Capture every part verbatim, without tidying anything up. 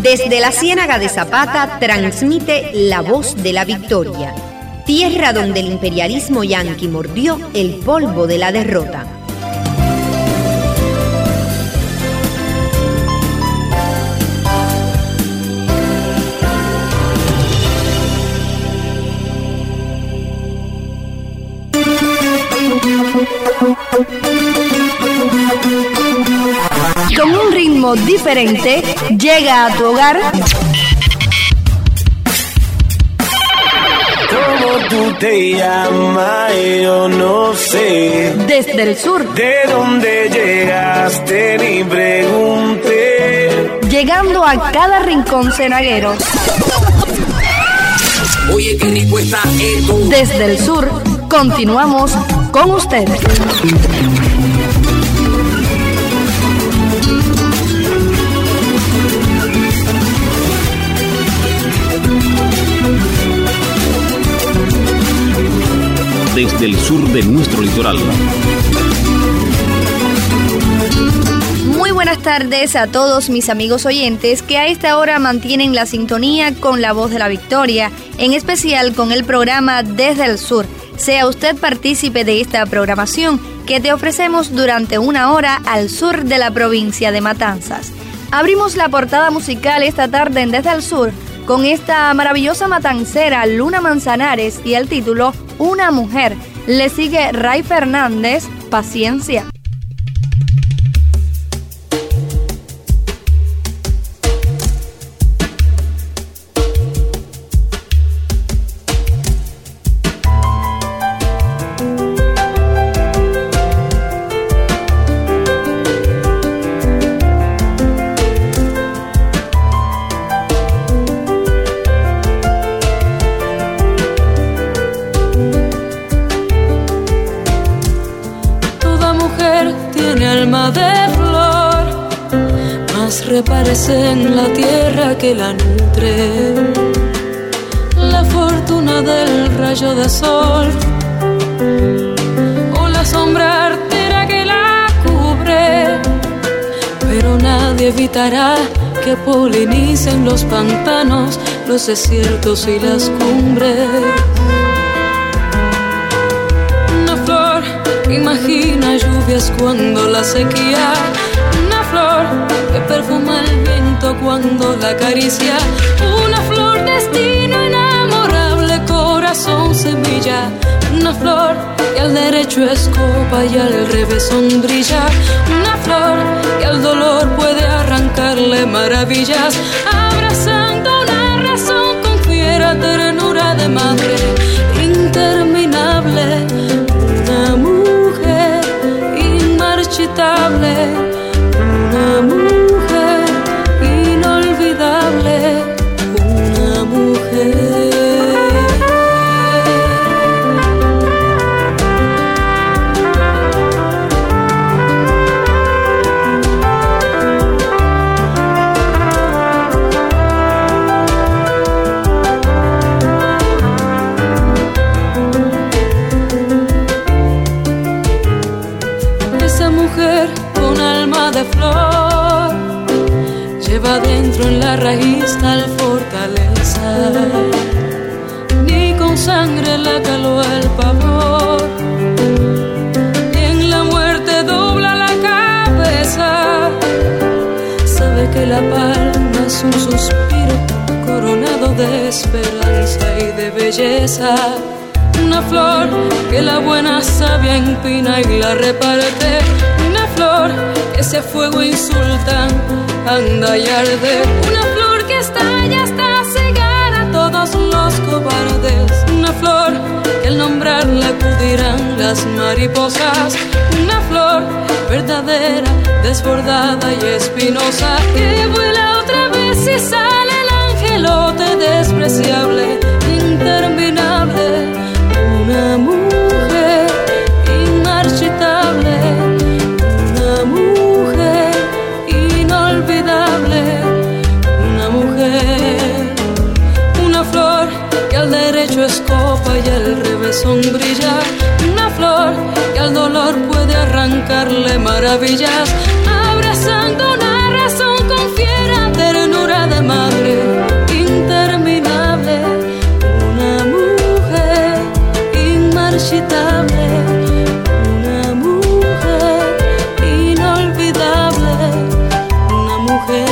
Desde la Ciénaga de Zapata transmite La Voz de la Victoria, tierra donde el imperialismo yanqui mordió el polvo de la derrota. Con un ritmo diferente, llega a tu hogar. ¿Cómo tú te llamas? Yo no sé. Desde el sur. ¿De dónde llegaste? Ni pregunté. Llegando a cada rincón cenaguero. Oye, qué rico está esto. Desde el sur, continuamos con ustedes. Desde el sur de nuestro litoral. Muy buenas tardes a todos mis amigos oyentes que a esta hora mantienen la sintonía con La Voz de la Victoria, en especial con el programa Desde el Sur. Sea usted partícipe de esta programación que te ofrecemos durante una hora al sur de la provincia de Matanzas. Abrimos la portada musical esta tarde en Desde el Sur con esta maravillosa matancera Luna Manzanares y el título Una Mujer. Le sigue Ray Fernández, Paciencia. Reparece en la tierra que la nutre, la fortuna del rayo de sol o la sombra artera que la cubre, pero nadie evitará que polinicen los pantanos, los desiertos y las cumbres. Una flor imagina lluvias cuando la sequía, una flor que perfuma el viento cuando la acaricia, una flor destino enamorable, corazón semilla, una flor que al derecho es copa y al revés sombrilla, una flor que al dolor puede arrancarle maravillas, abrazando una razón con fiera ternura de madre interminable, una mujer inmarchitable, una mujer inolvidable, una mujer. Esa mujer con alma de flor lleva dentro en la raíz tal fortaleza, ni con sangre la caló el pavor, y en la muerte dobla la cabeza, sabe que la palma es un suspiro coronado de esperanza y de belleza, una flor que la buena sabia empina y la reparte, una flor que ese fuego insultan anda y arde, una flor que estalla hasta cegar a todos los cobardes, una flor que al nombrarla acudirán las mariposas, una flor verdadera, desbordada y espinosa, que vuela otra vez y sale el angelote despreciable, interminable, una mujer inmarchitable, una mujer inolvidable, una mujer, una flor que al derecho es copa y al revés sombrilla, una flor que al dolor puede arrancarle maravillas, abrazando una razón con fiera ternura de mar. inmarchitable, una mujer inolvidable, una mujer.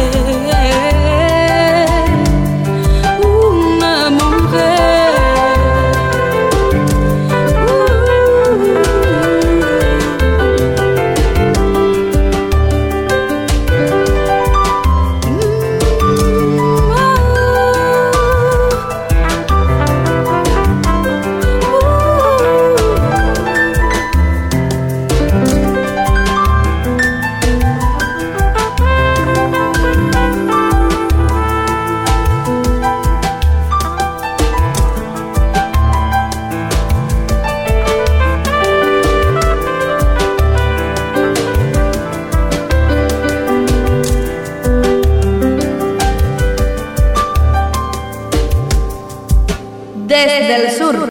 Desde el sur.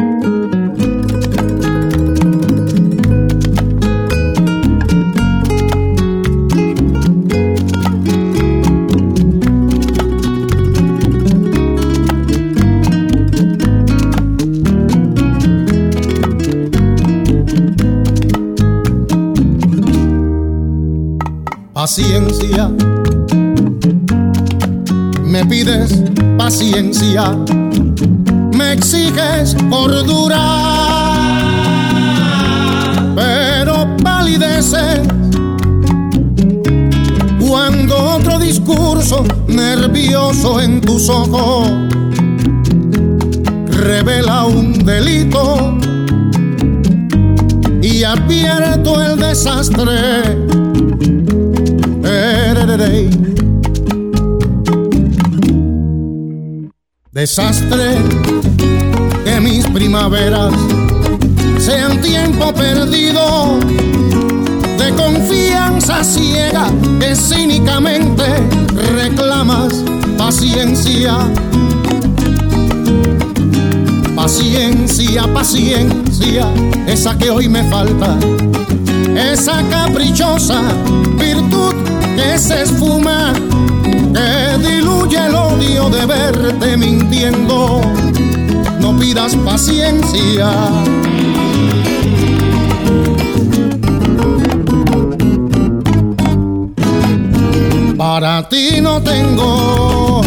Paciencia, me pides paciencia, me exiges cordura, pero palideces cuando otro discurso nervioso en tus ojos revela un delito y advierto el desastre. Desastre, que mis primaveras sean tiempo perdido de confianza ciega que cínicamente reclamas paciencia. Paciencia, paciencia, esa que hoy me falta, esa caprichosa virtud que se esfuma, que diluye el odio de verte mintiendo. No pidas paciencia. Para ti no tengo.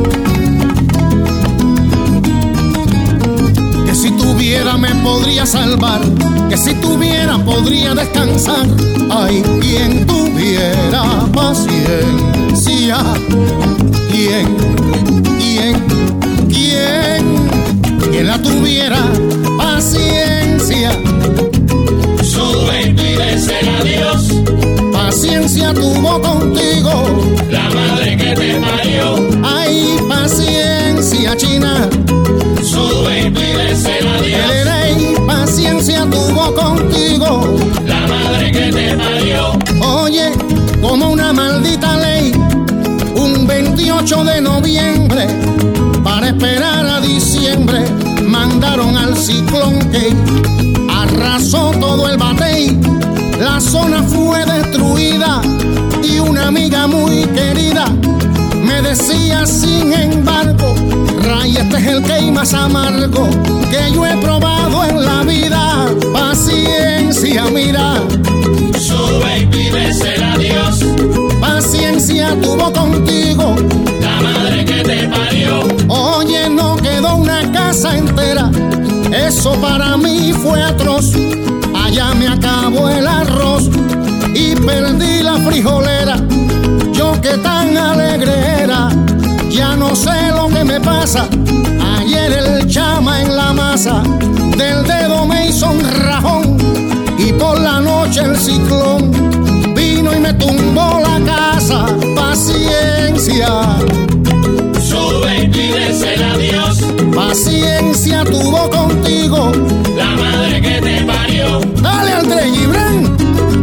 Que si tuviera me podría salvar, que si tuviera podría descansar. Ay, quien tuviera paciencia. ¿Quién? ¿Quién? ¿Quién? Quien la tuviera paciencia. Sube y pídesela a Dios. Paciencia tuvo contigo la madre que te parió. Ay, paciencia, China. Sube y pídesela a Dios. El rey paciencia tuvo contigo la madre que te parió. Oye, como una maldita ley, un veintiocho de noviembre, para esperar a diciembre, mandaron al ciclón que arrasó todo el batey. La zona fue destruida y una amiga muy querida me decía sin embargo: Ray, este es el que más amargo que yo he probado en la vida. Paciencia, mira. Sube y pídesela a Dios. Paciencia tuvo contigo la madre que te parió. Oye, no quedó una casa entera, eso para mí fue atroz. Allá me acabó el arroz y perdí la frijolera. Yo que tan alegre era, ya no sé lo que me pasa. Ayer el chama en la masa del dedo me hizo un rajón y por la noche el ciclón vino y me tumbó la casa. Paciencia. Sube y pídesela a Dios. Paciencia tuvo contigo la madre que te parió. Dale, André Gibran.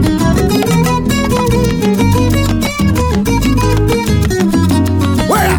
¡Fuera!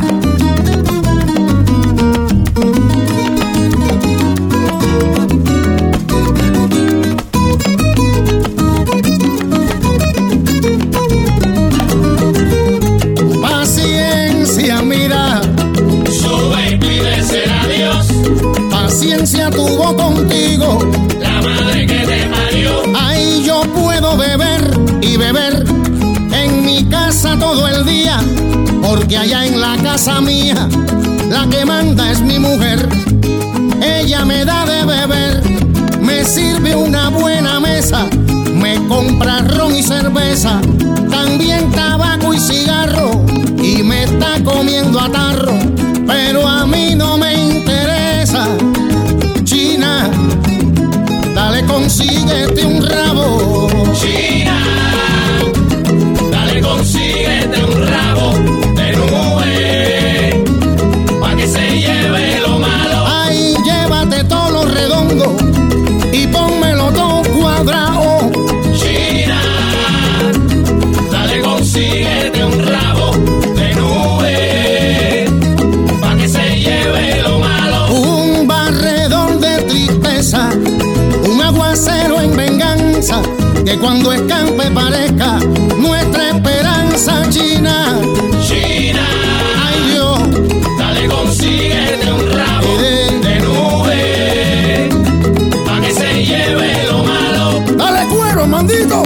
porque allá en la casa mía la que manda es mi mujer. Ella me da de beber, me sirve una buena mesa, me compra ron y cerveza, también tabaco y cigarro, y me está comiendo a tarro, pero a mí no me interesa. China, dale, consíguete un rabo. China, dale, consíguete un rabo de nube, pa' que se lleve lo malo. Ay, llévate todo lo redondo y pónmelo todo cuadrado. China, dale, consíguete un rabo de nube, pa' que se lleve lo malo. Un barredor de tristeza, un aguacero en venganza, que cuando escampe parezca nuestra esperanza. China, China, ay Dios, dale, consíguete un rabo eh, de nube, pa' que se lleve lo malo. dale cuero, mandito.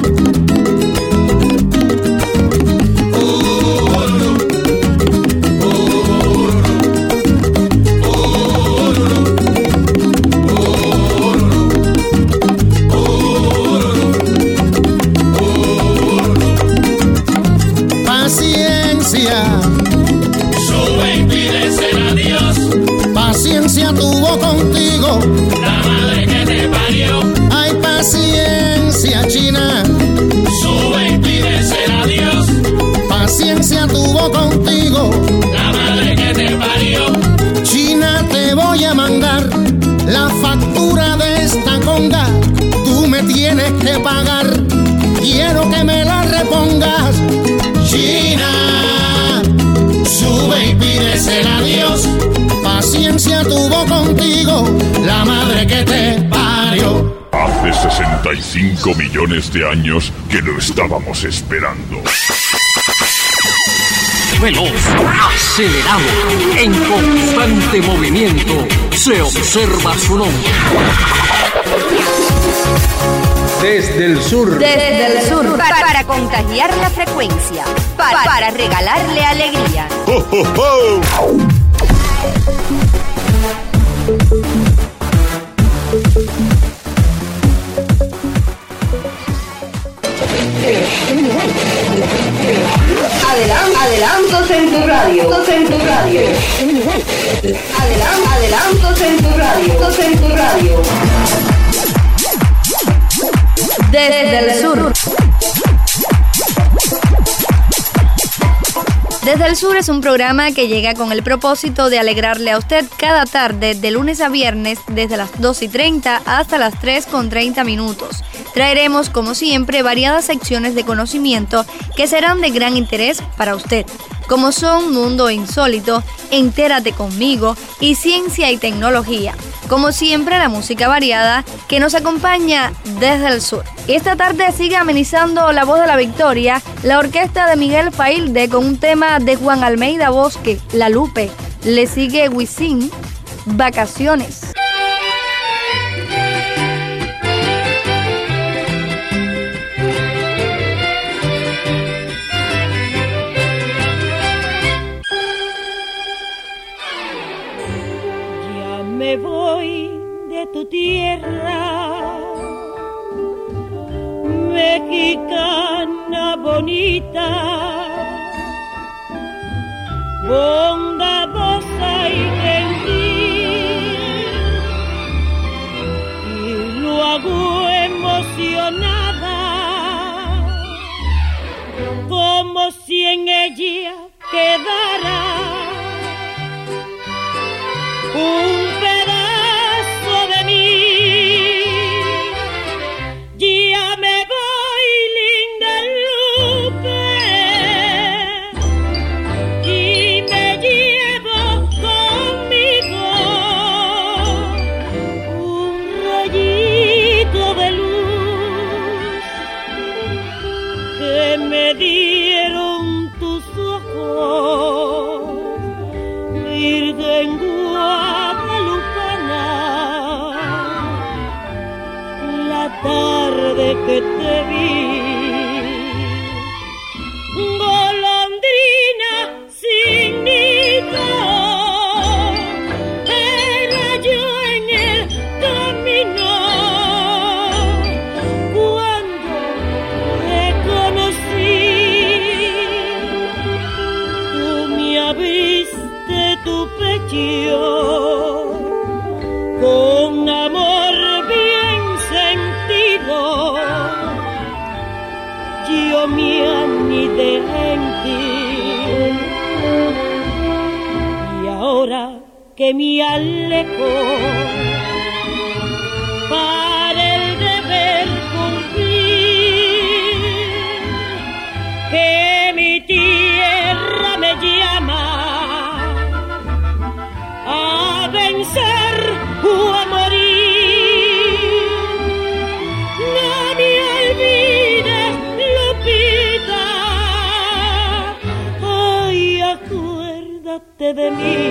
Paciencia, Sube y pídesela a Dios, paciencia tuvo contigo. la madre que te parió. Hay paciencia, China, Sube y pídesela a Dios, paciencia tuvo contigo. la madre que te parió. China, te voy a mandar la factura de esta conga, tú me tienes que pagar, quiero que me la repongas. China, Sube y pídesela a Dios, paciencia tuvo contigo la madre que te parió. Hace sesenta y cinco millones de años que lo estábamos esperando. Veloz, acelerado, en constante movimiento, se observa su nombre. Desde el sur. Desde el sur, para, para contagiar la frecuencia, para, para regalarle alegría. ¡Ho, ho, ho! Adelan- adelantos en tu radio, en tu radio. Adelan- adelantos en tu radio, en tu radio. Desde el sur. Desde el Sur es un programa que llega con el propósito de alegrarle a usted cada tarde, de lunes a viernes, desde las dos y treinta hasta las tres con treinta minutos. Traeremos, como siempre, variadas secciones de conocimiento que serán de gran interés para usted, como son Mundo Insólito, Entérate Conmigo y Ciencia y Tecnología. Como siempre, la música variada que nos acompaña desde el sur. Esta tarde sigue amenizando La Voz de la Victoria, la orquesta de Miguel Failde con un tema de Juan Almeida Bosque, La Lupe. Le sigue Wisin, Vacaciones. Me voy de tu tierra, mexicana bonita, bondadosa y gentil, y lo hago emocionada, como si en ella quedara un pedazo de mí. Ya me voy, linda Lupe, y me llevo conmigo un rayito de luz que me dieron tus ojos, Virgen guadalupana, la tarde que te vi. Golondrina yo me anidé en ti. Y ahora que me alejo para el deber cumplir, que mi tierra me llama a vencer o a morir. No me olvides, Lupita, ay, acuérdate de mí.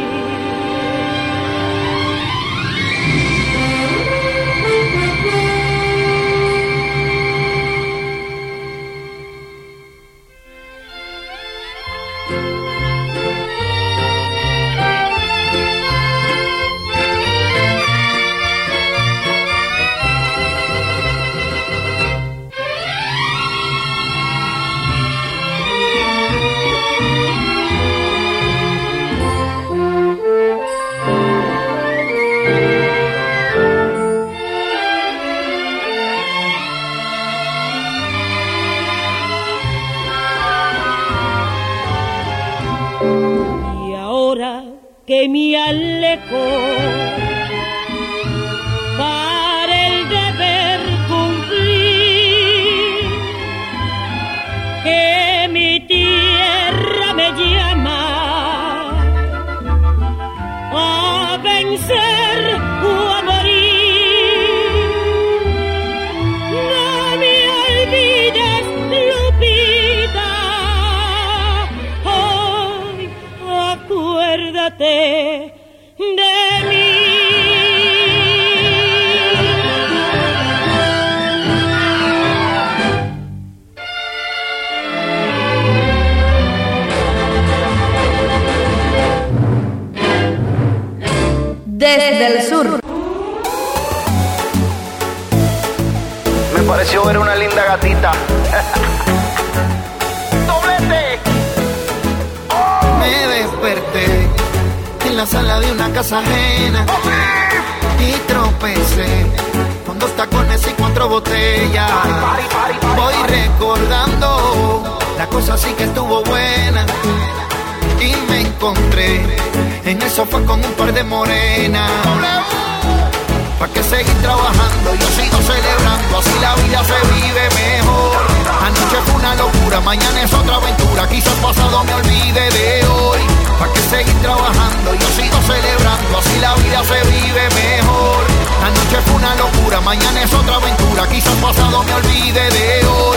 Que me alejo para el deber cumplir, que mi tierra me llama a vencer o a morir. No me olvides, Lupita, ay, acuérdate de mí. Desde el sur. Me pareció ver una linda gatita. ¡Doblete! Oh. Me desperté en la sala de una casa ajena y tropecé con dos tacones y cuatro botellas. Voy recordando, la cosa sí que estuvo buena. Y me encontré en el sofá con un par de morenas. ¿Pa' qué seguir trabajando? Yo sigo celebrando, así la vida se vive mejor. Anoche fue una locura, mañana es otra aventura. Quizás pasado me olvide de hoy. ¿Pa' qué seguir trabajando? Yo sigo celebrando, así la vida se vive mejor. Anoche fue una locura, mañana es otra aventura. Quizás pasado me olvide de hoy.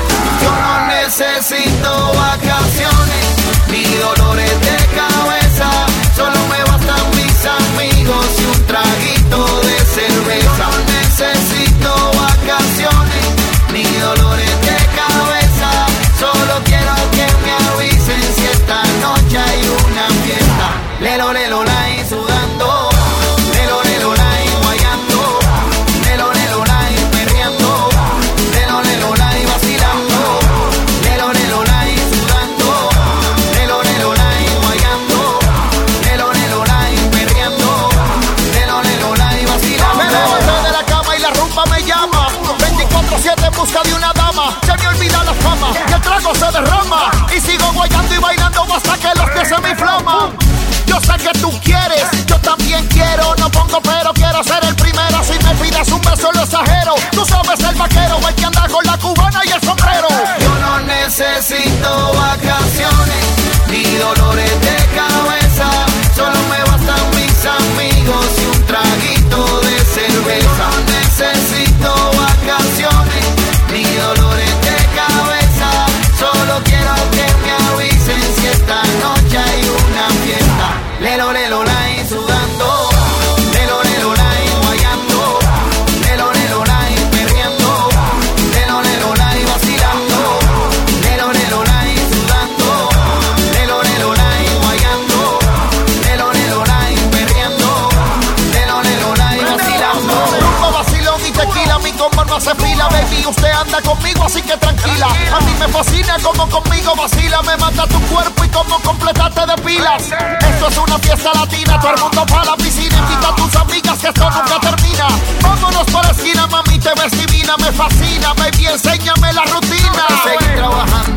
Yo no necesito vacaciones ni dolores de cabeza, solo me bastan mis amigos y un traguito de cerveza. No necesito vacaciones ni dolores de cabeza, solo quiero que me avisen si esta noche hay una fiesta. Lelo, lelo, lai, sudando, lelo, lelo, lai, guayando, lelo, lelo, lai, perreando, lelo, lelo, lai, vacilando, lelo, lelo, lai, sudando, lelo, lelo, lai, guayando, lelo, lelo, lai, perreando, lelo, lelo, lai, vacilando. Me levanté de la cama y la rumba me llama, veinticuatro siete en busca de una dama. Se me olvida la fama y el trago se derrama, y sigo guayando y bailando hasta que los pies se me inflaman. Yo sé que tú quieres, yo también quiero. No pongo pero, quiero ser el primero. Si me pides un beso lo exagero. Tú sabes el vaquero, el que anda con la cubana y el sombrero. Yo no necesito vacaciones ni dolores de cabeza, solo me bastan mis amigos y un traguito de cerveza. No necesito vacaciones ni dolores de cabeza, solo quiero que me avisen si esta noche hay una fiesta. Lelo, lelo, lai, sudando, lelo, lelo, lai, guayando, lelo, lelo, lai, perreando, lelo, lelo, lai, vacilando, lelo, lelo, lai, sudando, lelo, lelo, lai, guayando, lelo, lelo, lai, perreando, lelo, lelo, lai, vacilando. Rumba, vacilón y tequila, mi combo no hace fila, baby, usted anda conmigo así que tranquila. A mí me fascina como conmigo vacila, me mata tu cuerpo y como completarte de pilas. Esto es una fiesta latina, todo el mundo para la piscina. Invita a tus amigas que esto nunca termina. Vámonos por la esquina, mami, te ves divina, me fascina, baby, enséñame la rutina.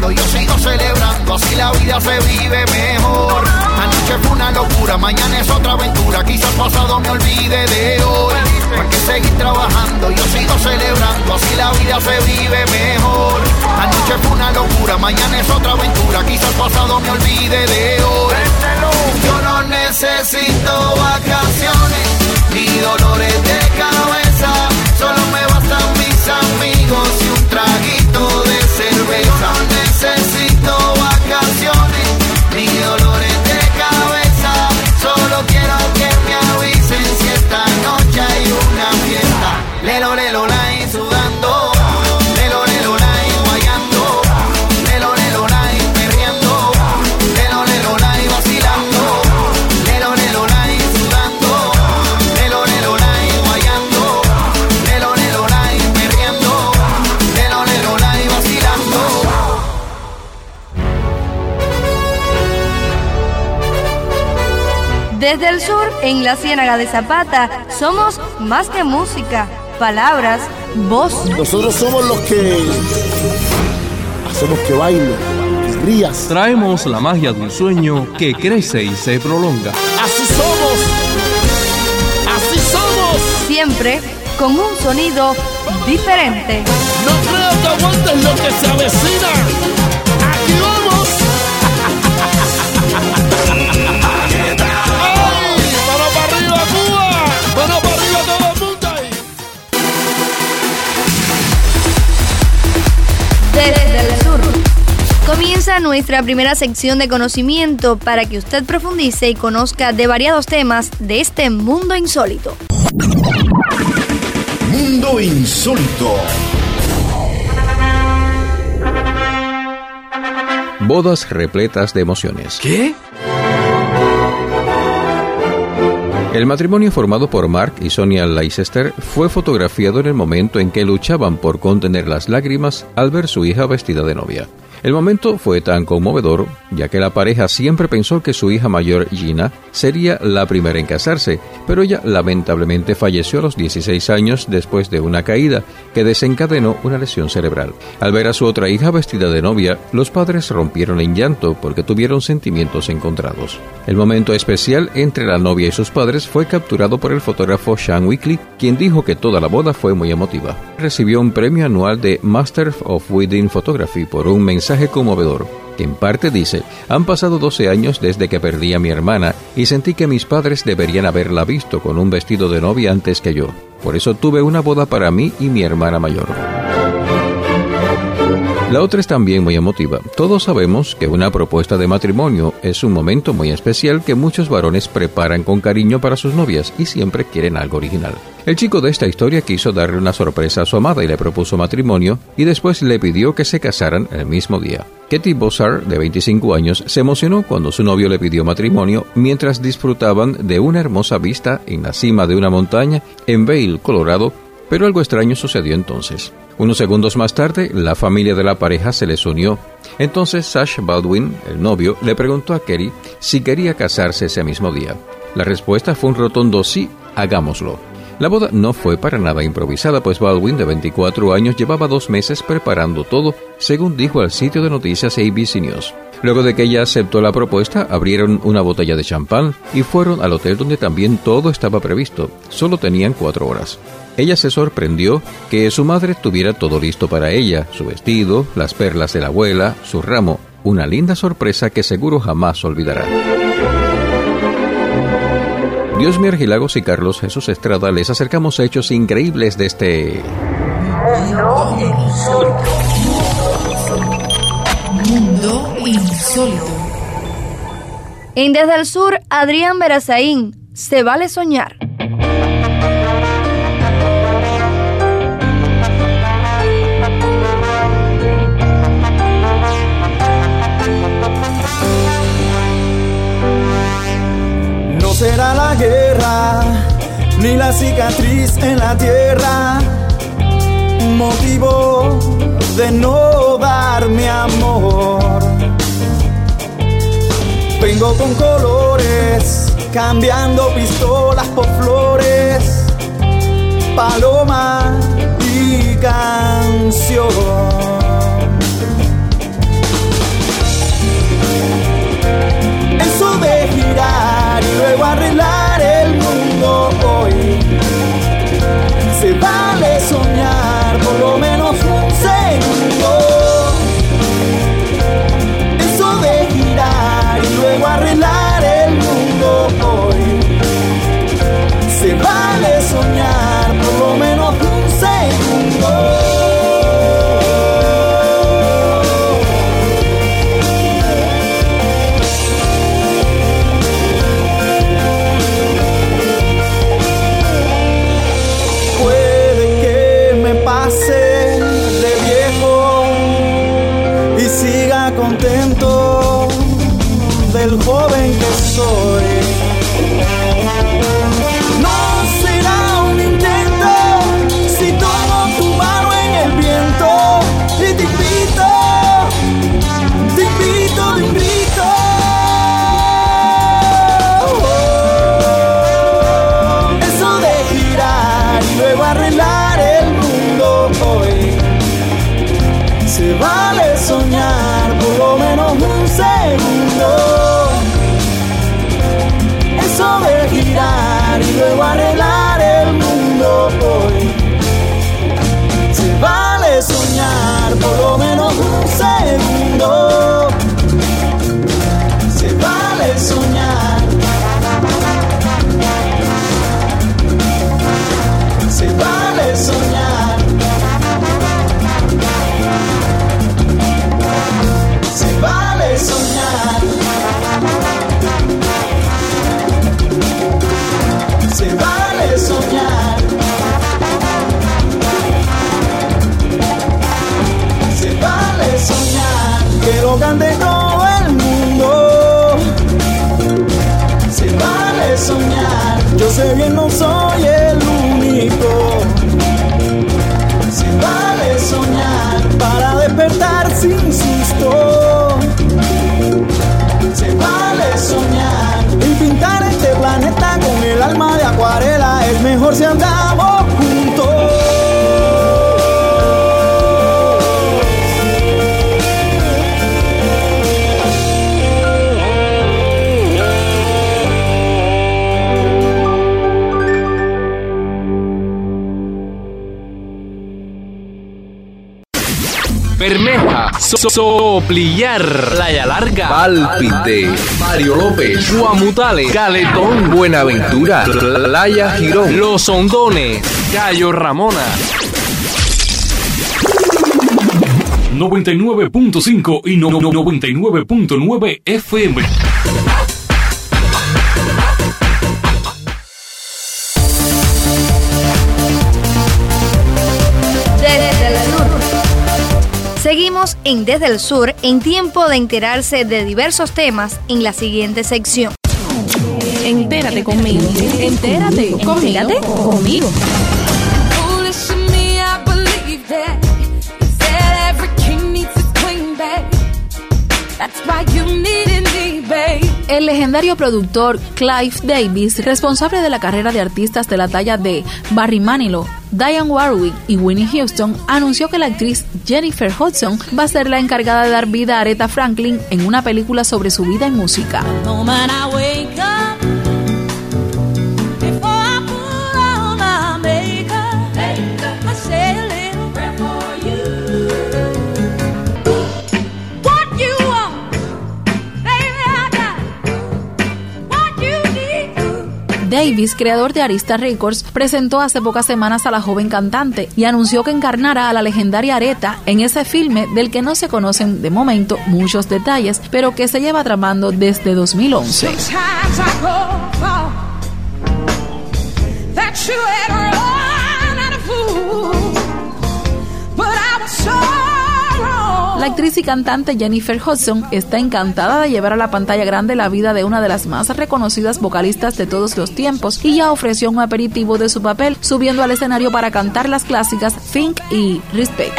trabajando, yo sigo celebrando, así la vida se vive mejor. Anoche fue una locura, mañana es otra aventura, quizás pasado me olvide de hoy. Porque seguir trabajando, yo sigo celebrando, así la vida se vive mejor. Anoche fue una locura, mañana es otra aventura, quizás pasado me olvide de hoy. Yo no necesito vacaciones ni dolores de cabeza, solo me bastan mis amigos y un traguito de cerveza. No necesito vacaciones ni dolores de cabeza, solo quiero que me avisen si esta noche hay una fiesta. Lelo, lelo, lai, sudando, lelo, lelo, lai, guayando, lelo, lelo, lai, perreando, lelo, lelo, lai, vacilando, lelo, lelo, lai, sudando, lelo, lelo, lai, guayando, lelo, lelo, lai, perreando, lelo, lelo, lai, vacilando. Desde el sur, en la Ciénaga de Zapata, somos más que música, palabras, voz. Nosotros somos los que hacemos que baile, que rías. Traemos la magia de un sueño que crece y se prolonga. Así somos, así somos. Siempre con un sonido diferente. No creo que aguantes lo que se avecina. Aquí vamos. Desde el sur comienza nuestra primera sección de conocimiento para que usted profundice y conozca de variados temas de este mundo insólito. Mundo insólito. Bodas repletas de emociones. ¿Qué? El matrimonio formado por Mark y Sonia Leicester fue fotografiado en el momento en que luchaban por contener las lágrimas al ver su hija vestida de novia. El momento fue tan conmovedor, ya que la pareja siempre pensó que su hija mayor, Gina, sería la primera en casarse, pero ella lamentablemente falleció a los dieciséis años después de una caída que desencadenó una lesión cerebral. Al ver a su otra hija vestida de novia, los padres rompieron en llanto porque tuvieron sentimientos encontrados. El momento especial entre la novia y sus padres fue capturado por el fotógrafo Sean Weekly, quien dijo que toda la boda fue muy emotiva. Recibió un premio anual de Master of Wedding Photography por un mensaje conmovedor, que en parte dice: han pasado doce años desde que perdí a mi hermana y sentí que mis padres deberían haberla visto con un vestido de novia antes que yo. Por eso tuve una boda para mí y mi hermana mayor. La otra es también muy emotiva. Todos sabemos que una propuesta de matrimonio es un momento muy especial que muchos varones preparan con cariño para sus novias y siempre quieren algo original. El chico de esta historia quiso darle una sorpresa a su amada y le propuso matrimonio y después le pidió que se casaran el mismo día. Katie Bozar, de veinticinco años, se emocionó cuando su novio le pidió matrimonio mientras disfrutaban de una hermosa vista en la cima de una montaña en Vail, Colorado, pero algo extraño sucedió entonces. Unos segundos más tarde, la familia de la pareja se les unió. Entonces Sash Baldwin, el novio, le preguntó a Katie si quería casarse ese mismo día. La respuesta fue un rotundo sí, hagámoslo. La boda no fue para nada improvisada, pues Baldwin, de veinticuatro años, llevaba dos meses preparando todo, según dijo al sitio de noticias A B C News. Luego de que ella aceptó la propuesta, abrieron una botella de champán y fueron al hotel donde también todo estaba previsto. Solo tenían cuatro horas. Ella se sorprendió que su madre tuviera todo listo para ella, su vestido, las perlas de la abuela, su ramo, una linda sorpresa que seguro jamás olvidará. Diosmi Argilagos y Carlos Jesús Estrada les acercamos hechos increíbles de este... Mundo insólito. Mundo insólito. En Desde el Sur, Adrián Berazaín, Se vale soñar. No será la guerra, ni la cicatriz en la tierra, motivo de no dar mi amor. Vengo con colores, cambiando pistolas por flores, paloma y canción. pase de viejo y siga contento del joven que soy. No será un intento si tomo tu mano en el viento y te invito, te invito, te invito. Oh, eso de girar y luego arreglar el mundo hoy. Se vale soñar por lo menos un segundo. Eso de girar y luego arreglar el mundo hoy. Se vale soñar por lo menos un segundo. Se vale soñar. Se vale soñar. Se vale soñar. Se vale soñar. Se vale soñar. Que lo cante todo el mundo. Se vale soñar. Yo sé bien, no soy el único. Se vale soñar. Para despertar sin susto. Se vale soñar. Y pintar este planeta con el alma de acuarela es mejor si andamos juntos. Bermeja, so Soplillar, Playa Larga, Pálpite, Mario López, Guamutales, Caletón, Buenaventura, Playa Girón, Los Hondones, Cayo Ramona. noventa y nueve punto cinco y no, no, noventa y nueve punto nueve F M. Seguimos en Desde el Sur, en tiempo de enterarse de diversos temas en la siguiente sección. Entérate conmigo. Entérate conmigo. Entérate conmigo. El legendario productor Clive Davis, responsable de la carrera de artistas de la talla de Barry Manilow, Dionne Warwick y Whitney Houston, anunció que la actriz Jennifer Hudson va a ser la encargada de dar vida a Aretha Franklin en una película sobre su vida y música. Davis, creador de Arista Records, presentó hace pocas semanas a la joven cantante y anunció que encarnará a la legendaria Aretha en ese filme del que no se conocen de momento muchos detalles, pero que se lleva tramando desde dos mil once. La actriz y cantante Jennifer Hudson está encantada de llevar a la pantalla grande la vida de una de las más reconocidas vocalistas de todos los tiempos y ya ofreció un aperitivo de su papel subiendo al escenario para cantar las clásicas Think y Respect.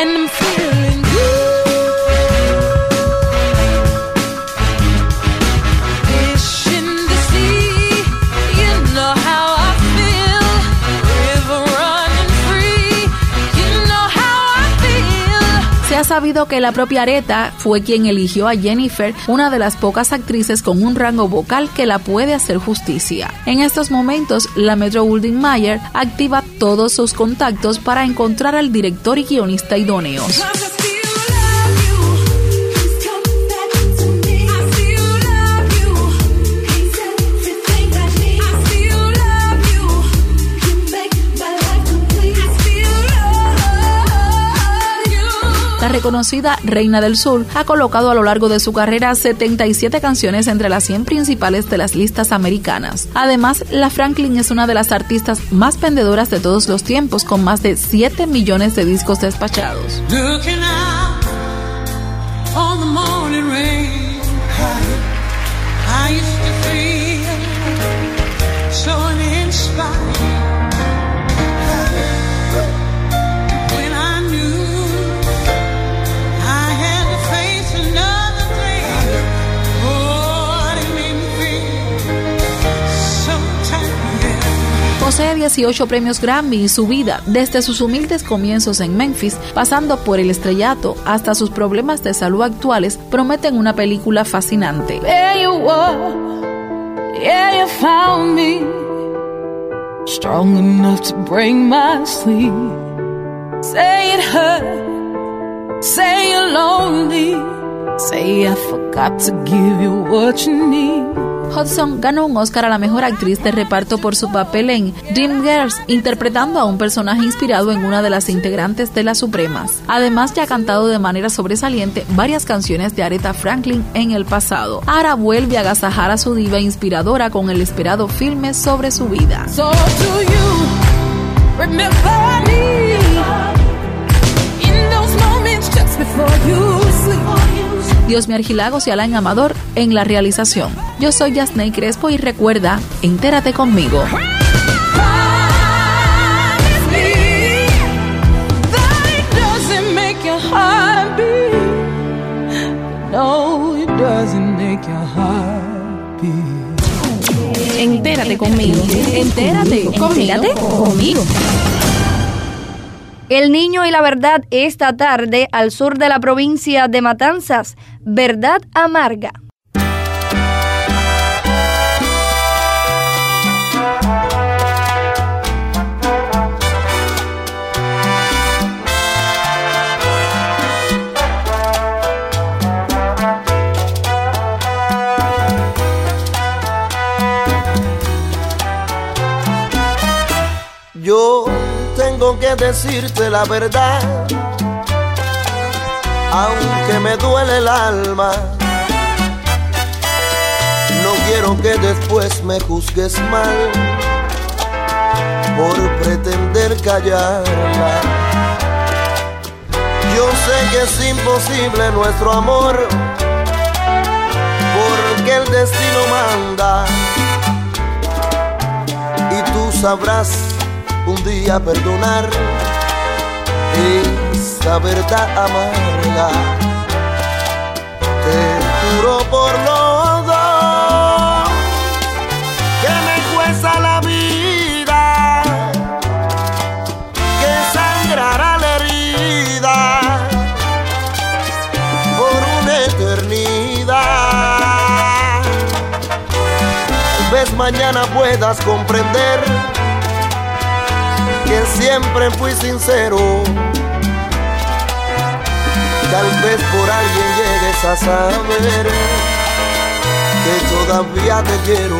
Se ha sabido que la propia Aretha fue quien eligió a Jennifer, una de las pocas actrices con un rango vocal que la puede hacer justicia. En estos momentos, la Metro-Goldwyn-Mayer activa todos sus contactos para encontrar al director y guionista idóneos. La reconocida Reina del Sur ha colocado a lo largo de su carrera setenta y siete canciones entre las cien principales de las listas americanas. Además, la Franklin es una de las artistas más vendedoras de todos los tiempos, con más de siete millones de discos despachados. Looking out on the morning rain, I used to feel so uninspired. When I knew I had to face another day, oh, it made me feel so tired. Posee dieciocho premios Grammy y su vida, desde sus humildes comienzos en Memphis, pasando por el estrellato hasta sus problemas de salud actuales, prometen una película fascinante. There you were, yeah, you found me, strong enough to break my sleep. Say it hurt, say you're lonely, say I forgot to give you what you need. Hudson ganó un Oscar a la mejor actriz de reparto por su papel en Dreamgirls, interpretando a un personaje inspirado en una de las integrantes de las Supremas. Además, ya ha cantado de manera sobresaliente varias canciones de Aretha Franklin en el pasado. Ahora vuelve a agasajar a su diva inspiradora con el esperado filme sobre su vida. So do you remember me in those moments just before you sleep? Diosmi Argilagos y Alain Amador en la realización. Yo soy Yasney Crespo y recuerda, entérate conmigo. Entérate conmigo. Entérate. Entérate conmigo. El Niño y la Verdad esta tarde al sur de la provincia de Matanzas. Verdad amarga. Yo tengo que decirte la verdad, aunque me duele el alma. No quiero que después me juzgues mal por pretender callarla. Yo sé que es imposible nuestro amor, porque el destino manda, y tú sabrás un día perdonar esta verdad amarga. Te juro por los dos que me cuesta la vida, que sangrará la herida por una eternidad. Tal vez mañana puedas comprender que siempre fui sincero. Tal vez por alguien llegues a saber que todavía te quiero.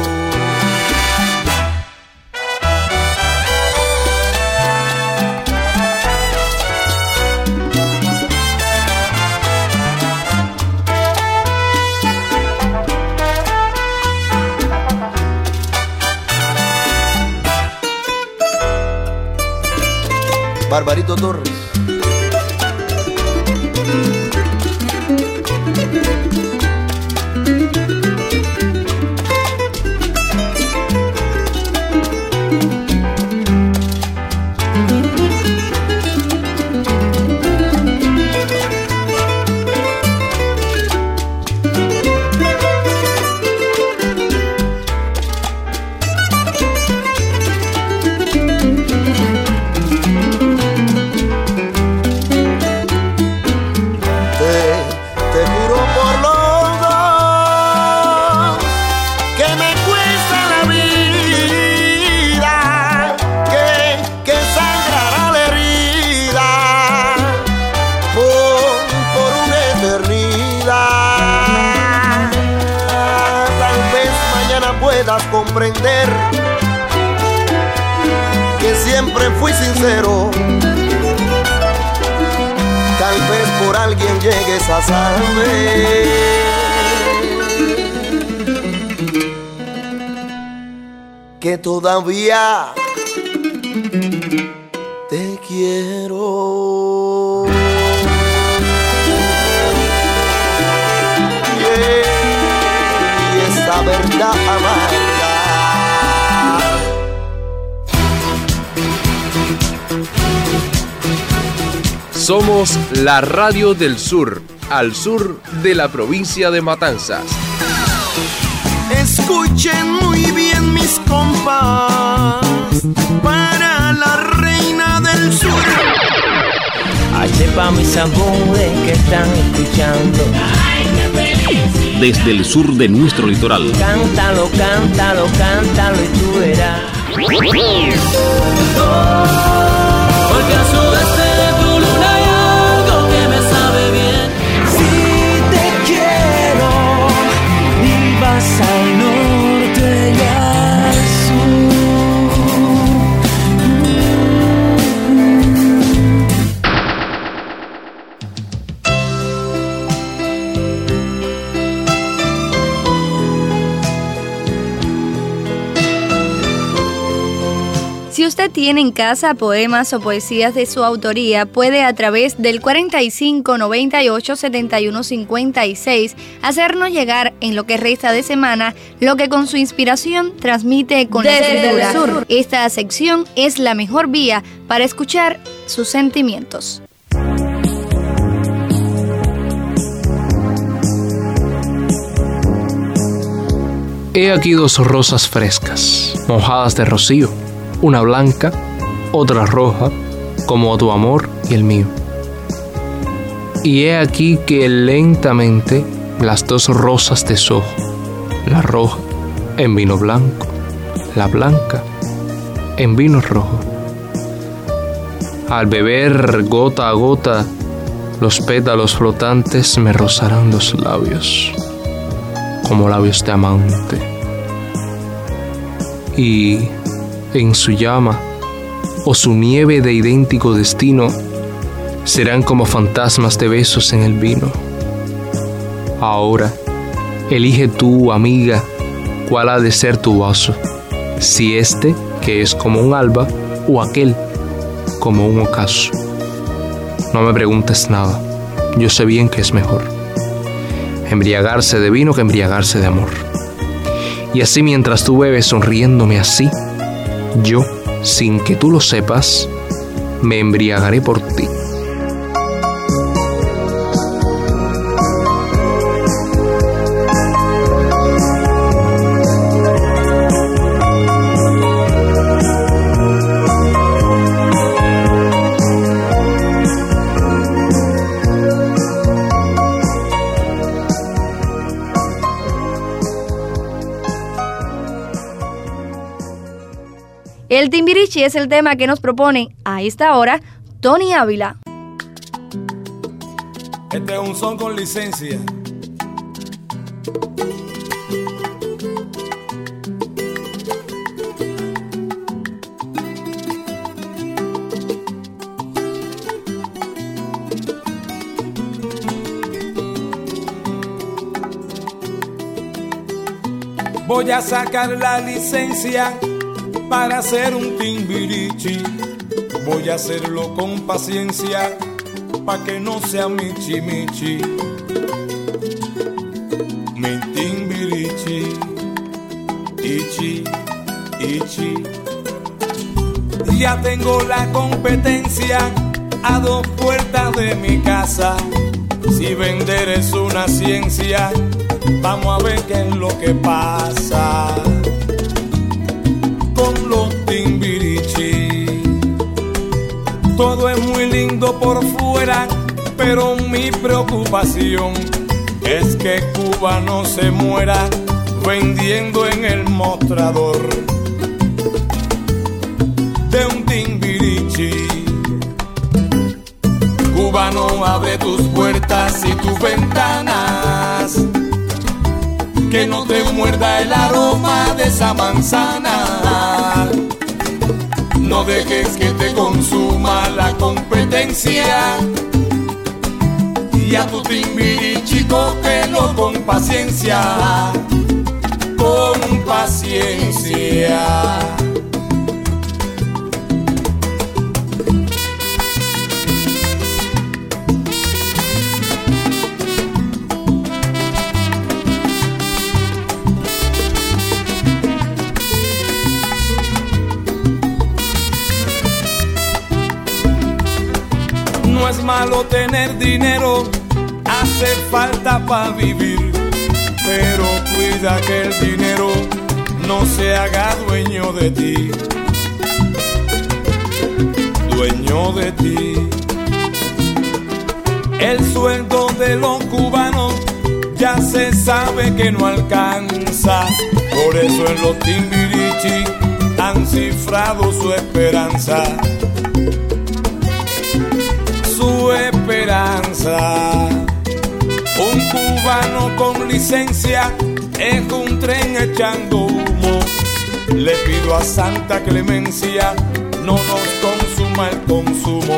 Barbarito Torres. Comprender que siempre fui sincero. Tal vez por burguesa sabe que todavía te quiero. Yeah, y esa verdad amarga. Somos la Radio del Sur, al sur de la provincia de Matanzas. Escuchen muy bien mis compas, para la reina del sur. H pa' mis amores que están escuchando. ¡Ay, qué feliz! Desde el sur de nuestro litoral. Cántalo, cántalo, cántalo y tú verás. Porque a sudeste de tu luna hay algo que me sabe bien. Si te quiero y vas al norte y al Si usted tiene en casa poemas o poesías de su autoría, puede a través del cuarenta y cinco, noventa y ocho, setenta y uno, cincuenta y seis hacernos llegar en lo que resta de semana lo que con su inspiración transmite con la escritura. El sur. Esta sección es la mejor vía para escuchar sus sentimientos. He aquí dos rosas frescas, mojadas de rocío, una blanca, otra roja, como tu amor y el mío. Y he aquí que lentamente las dos rosas deshojo, la roja en vino blanco, la blanca en vino rojo. Al beber gota a gota, los pétalos flotantes me rozarán los labios, como labios de amante. Y en su llama o su nieve de idéntico destino serán como fantasmas de besos en el vino. Ahora, elige tú, amiga, cuál ha de ser tu vaso, si este, que es como un alba, o aquel, como un ocaso. No me preguntes nada, yo sé bien que es mejor embriagarse de vino que embriagarse de amor. Y así mientras tú bebes sonriéndome así, yo, sin que tú lo sepas, me embriagaré por ti. El Timbiriche es el tema que nos propone a esta hora Tony Ávila. Este es un son con licencia. Voy a sacar la licencia para hacer un timbirichi. Voy a hacerlo con paciencia, pa' que no sea michi michi. Mi timbirichi, ichi, ichi. Ya tengo la competencia a dos puertas de mi casa. Si vender es una ciencia, vamos a ver qué es lo que pasa con los timbirichi. Todo es muy lindo por fuera, pero mi preocupación es que Cuba no se muera vendiendo en el mostrador de un timbirichi. Cubano, abre tus puertas y tus ventanas, que no te muerda el aroma de esa manzana. No dejes que te consuma la competencia. y a tu timbirichi cógelo con paciencia, con paciencia. No es malo tener dinero, hace falta para vivir, pero cuida que el dinero no se haga dueño de ti, dueño de ti. El sueldo de los cubanos ya se sabe que no alcanza, por eso en los timbirichi han cifrado su esperanza. Su esperanza. Un cubano con licencia es un tren echando humo. Le pido a Santa Clemencia no nos consuma el consumo.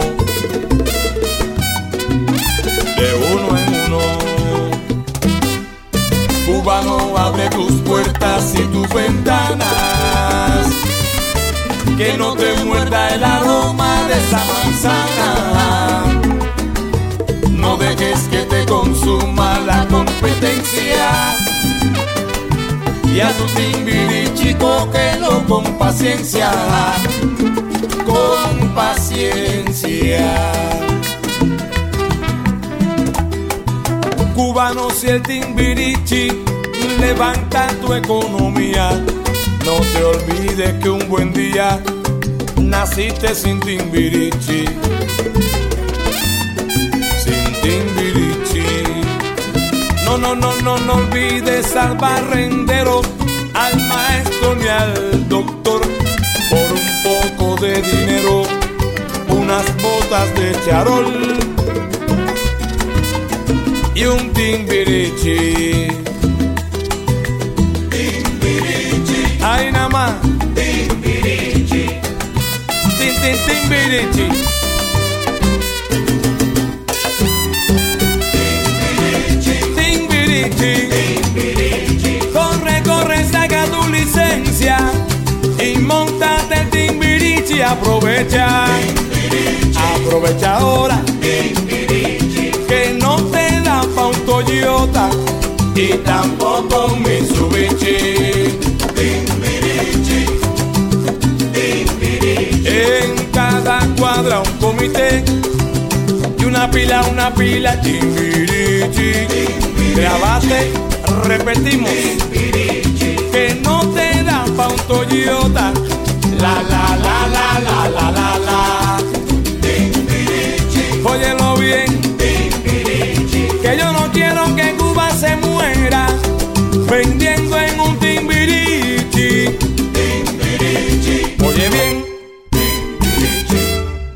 De uno en uno. Cubano, abre tus puertas y tus ventanas, que no te muerda el aroma de esa manzana. No dejes que te consuma la competencia, y a tu timbirichi cógelo con paciencia, con paciencia. Cubano, si el timbirichi levanta tu economía, no te olvides que un buen día naciste sin timbirichi, sin timbirichi. No, no, no, no, no olvides al barrendero, al maestro ni al doctor. Por un poco de dinero, unas botas de charol y un timbirichi. Ay, nada más. Timbirichi. Tin, tin, timbirichi. Timbirichi. Timbirichi. Corre, corre, saca tu licencia y montate el timbirichi. Aprovecha. Timbirichi. Aprovecha ahora. Timbirichi. Que no te da pa' un Toyota y tampoco un Mitsubishi. Timbirichi, timbirichi. En cada cuadra un comité y una pila, una pila. Timbirichi, timbirichi. Grabaste, repetimos. Timbirichi. Que no te da pa' un Toyota. La, la, la, la, la, la, la, la. Timbirichi. Óyelo bien. Timbirichi. Que yo no quiero que Cuba se muera vendiendo en un timbirichi. Timbirichi. Oye bien. Timbirichi.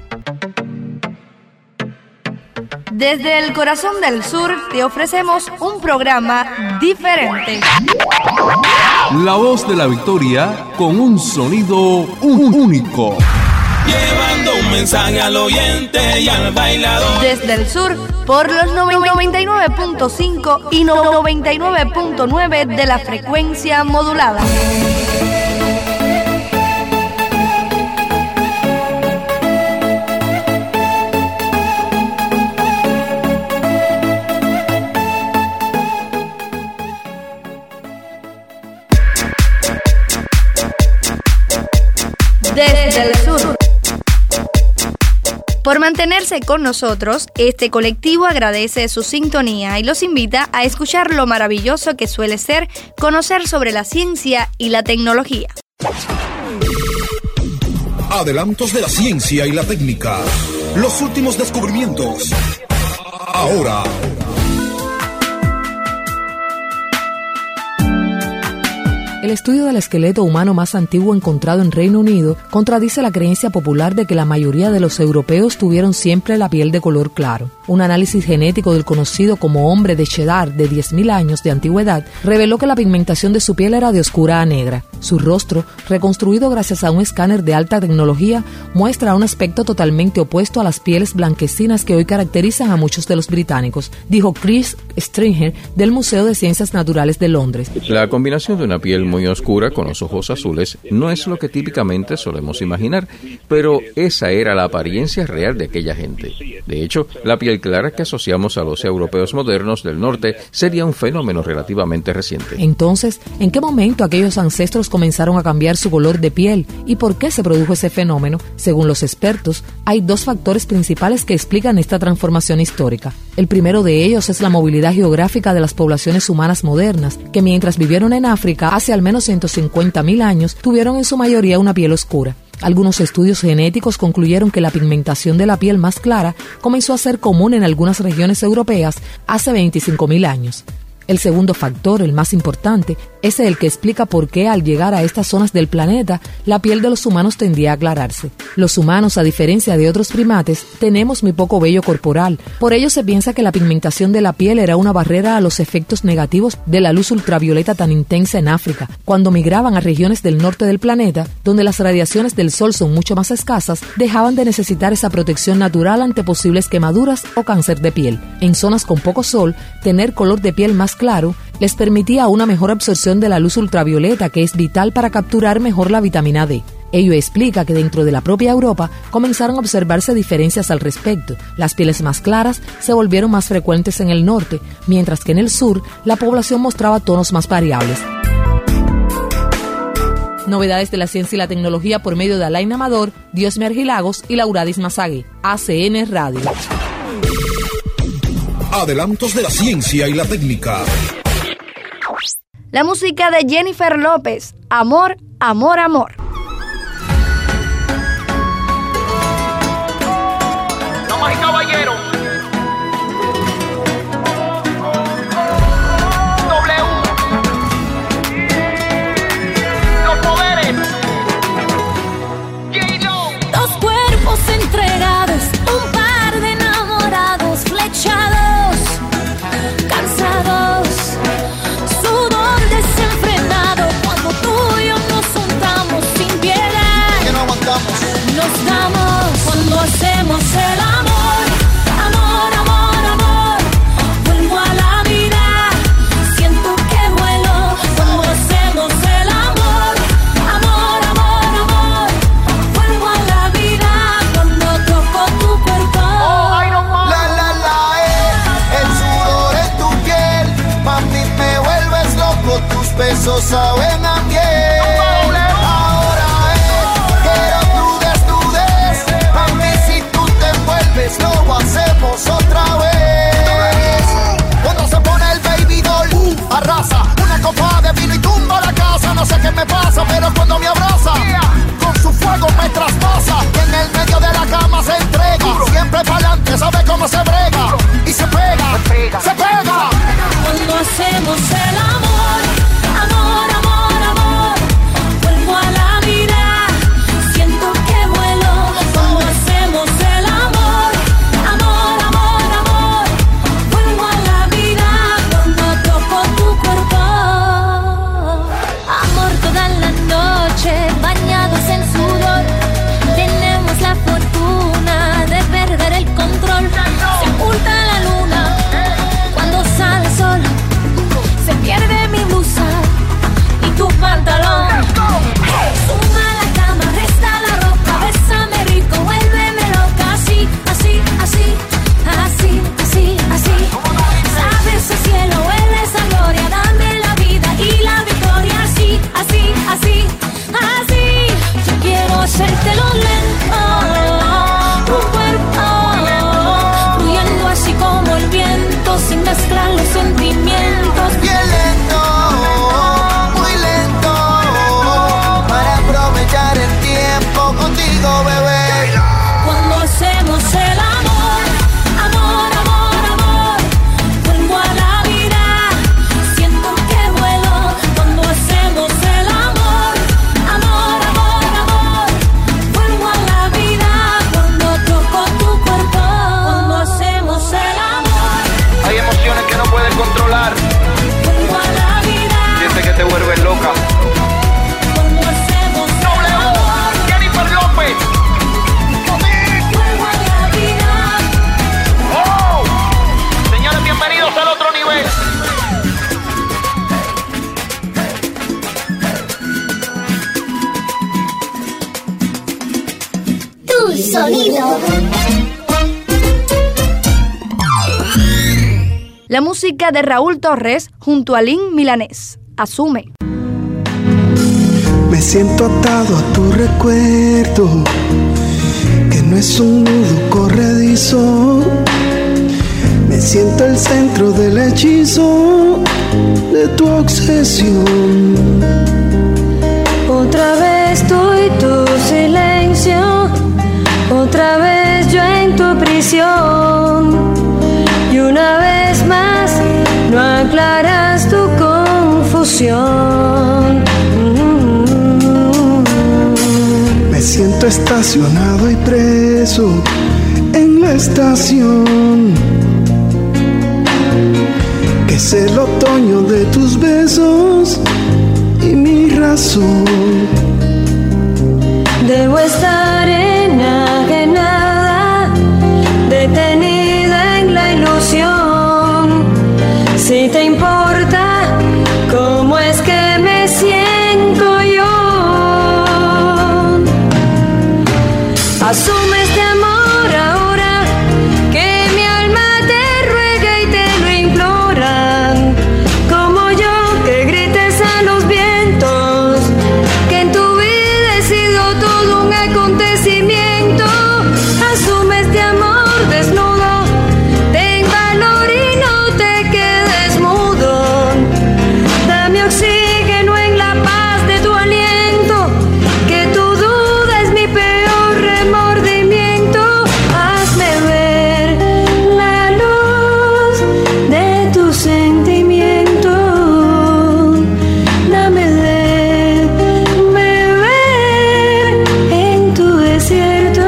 Desde el corazón del sur te ofrecemos un programa diferente. La voz de la victoria con un sonido único. Llevando un mensaje al oyente y al bailador. Desde el sur, por los noventa y nueve punto cinco y noventa y nueve punto nueve de la frecuencia modulada. Desde el sur. Por mantenerse con nosotros, este colectivo agradece su sintonía y los invita a escuchar lo maravilloso que suele ser conocer sobre la ciencia y la tecnología. Adelantos de la ciencia y la técnica. Los últimos descubrimientos. Ahora. El estudio del esqueleto humano más antiguo encontrado en Reino Unido contradice la creencia popular de que la mayoría de los europeos tuvieron siempre la piel de color claro. Un análisis genético del conocido como hombre de Cheddar de diez mil años de antigüedad reveló que la pigmentación de su piel era de oscura a negra. Su rostro, reconstruido gracias a un escáner de alta tecnología, muestra un aspecto totalmente opuesto a las pieles blanquecinas que hoy caracterizan a muchos de los británicos, dijo Chris Stringer del Museo de Ciencias Naturales de Londres. La combinación de una piel muy oscura con los ojos azules no es lo que típicamente solemos imaginar, pero esa era la apariencia real de aquella gente. De hecho, la piel clara que asociamos a los europeos modernos del norte sería un fenómeno relativamente reciente. Entonces, ¿en qué momento aquellos ancestros comenzaron a cambiar su color de piel y por qué se produjo ese fenómeno? Según los expertos, hay dos factores principales que explican esta transformación histórica. El primero de ellos es la movilidad geográfica de las poblaciones humanas modernas, que mientras vivieron en África hace al menos ciento cincuenta mil años, tuvieron en su mayoría una piel oscura. Algunos estudios genéticos concluyeron que la pigmentación de la piel más clara comenzó a ser común en algunas regiones europeas hace veinticinco mil años. El segundo factor, el más importante, es el que explica por qué al llegar a estas zonas del planeta, la piel de los humanos tendía a aclararse. Los humanos, a diferencia de otros primates, tenemos muy poco vello corporal. Por ello se piensa que la pigmentación de la piel era una barrera a los efectos negativos de la luz ultravioleta tan intensa en África. Cuando migraban a regiones del norte del planeta, donde las radiaciones del sol son mucho más escasas, dejaban de necesitar esa protección natural ante posibles quemaduras o cáncer de piel. En zonas con poco sol, tener color de piel más claro les permitía una mejor absorción de la luz ultravioleta, que es vital para capturar mejor la vitamina D. Ello explica que dentro de la propia Europa comenzaron a observarse diferencias al respecto. Las pieles más claras se volvieron más frecuentes en el norte, mientras que en el sur la población mostraba tonos más variables. Novedades de la ciencia y la tecnología por medio de Alain Amador, Diosme Argilagos y Lauradis Mazague. A C N Radio. Adelantos de la ciencia y la técnica. La música de Jennifer López. Amor, amor, amor. Damas y caballeros. Entregados, un par de enamorados, flechados, cansados, sudor desenfrenado. Cuando tú y yo nos juntamos sin piedad, que no aguantamos, nos damos cuando hacemos el amor, amor, amor, amor. Vuelvo a la vida, siento que vuelo cuando hacemos el amor, amor, amor, amor. Vuelvo a la vida. Tus besos saben a miel. Ahora es, quiero tu desnudez. Mami, si tú te envuelves, lo hacemos otra vez. Cuando se pone el baby doll, uh, arrasa. Una copa de vino y tumba la casa. No sé qué me pasa, pero cuando me abraza, con su fuego me traspasa. Y en el medio de la cama se entrega. Siempre pa'lante, sabe cómo se brega. Y se pega, se pega. Cuando hacemos el amor, amor, amor. La música de Raúl Torres junto a Lin Milanés. Asume. Me siento atado a tu recuerdo, que no es un nudo corredizo. Me siento el centro del hechizo de tu obsesión. Otra vez tú y tu silencio, otra vez yo en tu prisión. Y una vez más no aclaras tu confusión. Me siento estacionado y preso en la estación, que es el otoño de tus besos y mi razón. Debo estar enajenada, detenida en la ilusión. Si te importa cómo es que me siento yo, asume este amor ahora, que mi alma te ruega y te lo implora. Como yo, que grites a los vientos, que en tu vida he sido todo un acontecimiento. Asume este amor desnudo, ten valor y no te quedes mudo. Dame oxígeno en la paz de tu aliento, que tu duda es mi peor remordimiento. Hazme ver la luz de tu sentimiento. Dame déjame ver en tu desierto.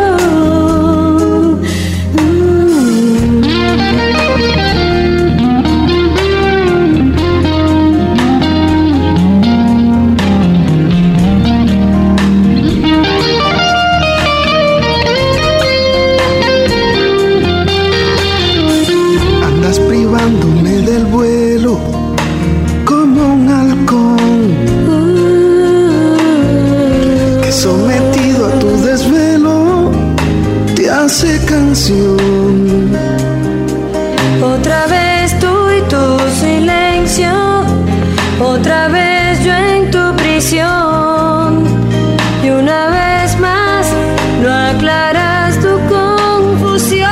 Andas privándome del vuelo como un halcón, que sometido a tu desvelo te hace canción. Otra vez tú y tu silencio, otra vez yo en tu prisión. Y una vez más no aclaras tu confusión.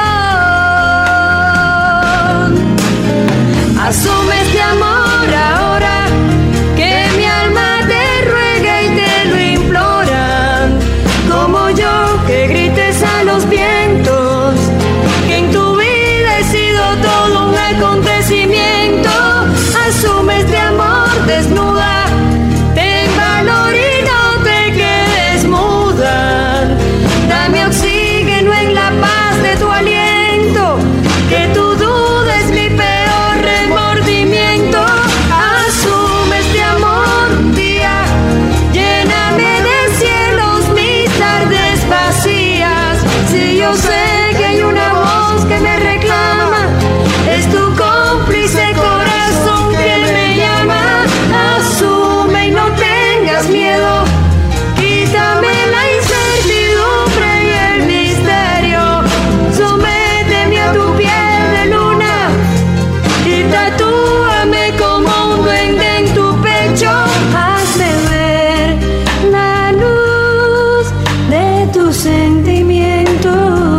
Asume este amor ahora, que mi alma te ruega y te lo implora. Como yo, que grites a los vientos, que en tu vida he sido todo un acontecimiento. Asume este amor desnuda, ten valor y no te quedes muda. Dame oxígeno en la paz de tu aliento, que tu duda es mi peor remordimiento. Asume este amor un día, lléname de cielos mis tardes vacías. Si yo sé que hay una voz que me reclama, es tu cómplice corazón que me llama. Asume y no tengas miedo, quítame la incertidumbre y el misterio. Sométeme a tu piel de luna y tatúame como un duende en tu pecho. Hazme ver la luz de tu sentimiento.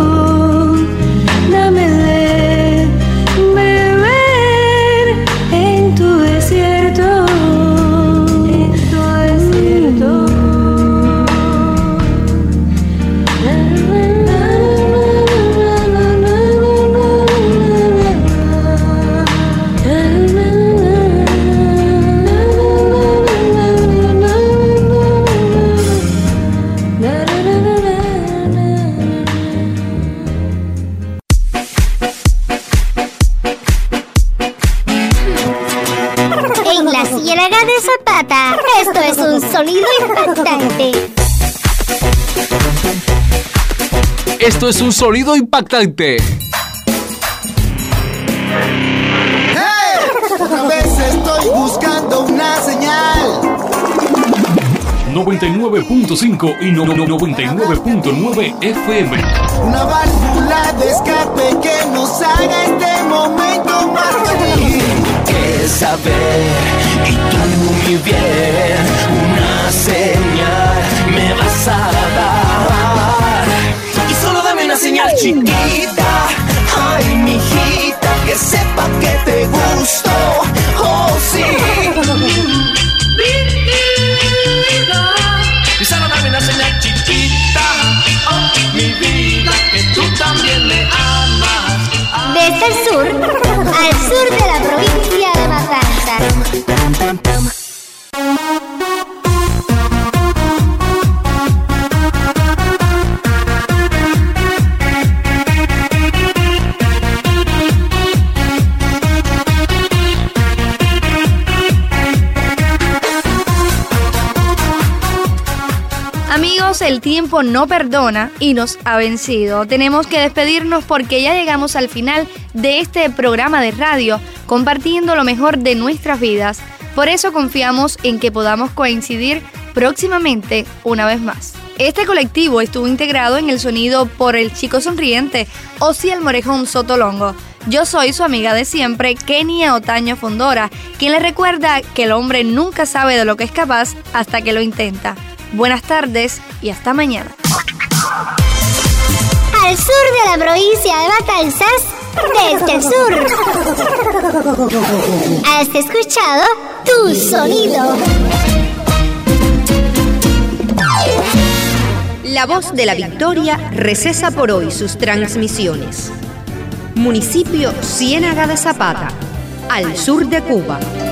Dame déjame ver en tu desierto. En tu desierto. En la Ciénaga de Zapata, esto es un sonido impactante. Esto es un sonido impactante. ¡Hey! Otra vez estoy buscando una señal. noventa y nueve punto cinco y no, no, noventa y nueve punto nueve F M. Una válvula de escape que nos haga este momento más feliz. saber. Y tú, mi bien, una señal me vas a dar. Y solo dame una señal chiquita, ay, mijita, que sepa que te gusto, oh sí. Y solo dame una señal chiquita, oh, mi vida, que tú también me amas. Desde el sur, al sur de la provincia de Matanzas. Amigos, el tiempo no perdona y nos ha vencido. Tenemos que despedirnos porque ya llegamos al final de este programa de radio, compartiendo lo mejor de nuestras vidas. Por eso confiamos en que podamos coincidir próximamente una vez más. Este colectivo estuvo integrado en el sonido por el chico sonriente, Osiel Morejón Sotolongo. Yo soy su amiga de siempre, Kenia Otaño Fondora, quien le recuerda que el hombre nunca sabe de lo que es capaz hasta que lo intenta. Buenas tardes y hasta mañana. Al sur de la provincia de Matanzas, desde el sur. Has escuchado Tu Sonido. La Voz de la Victoria recesa por hoy sus transmisiones. Municipio Ciénaga de Zapata, al sur de Cuba.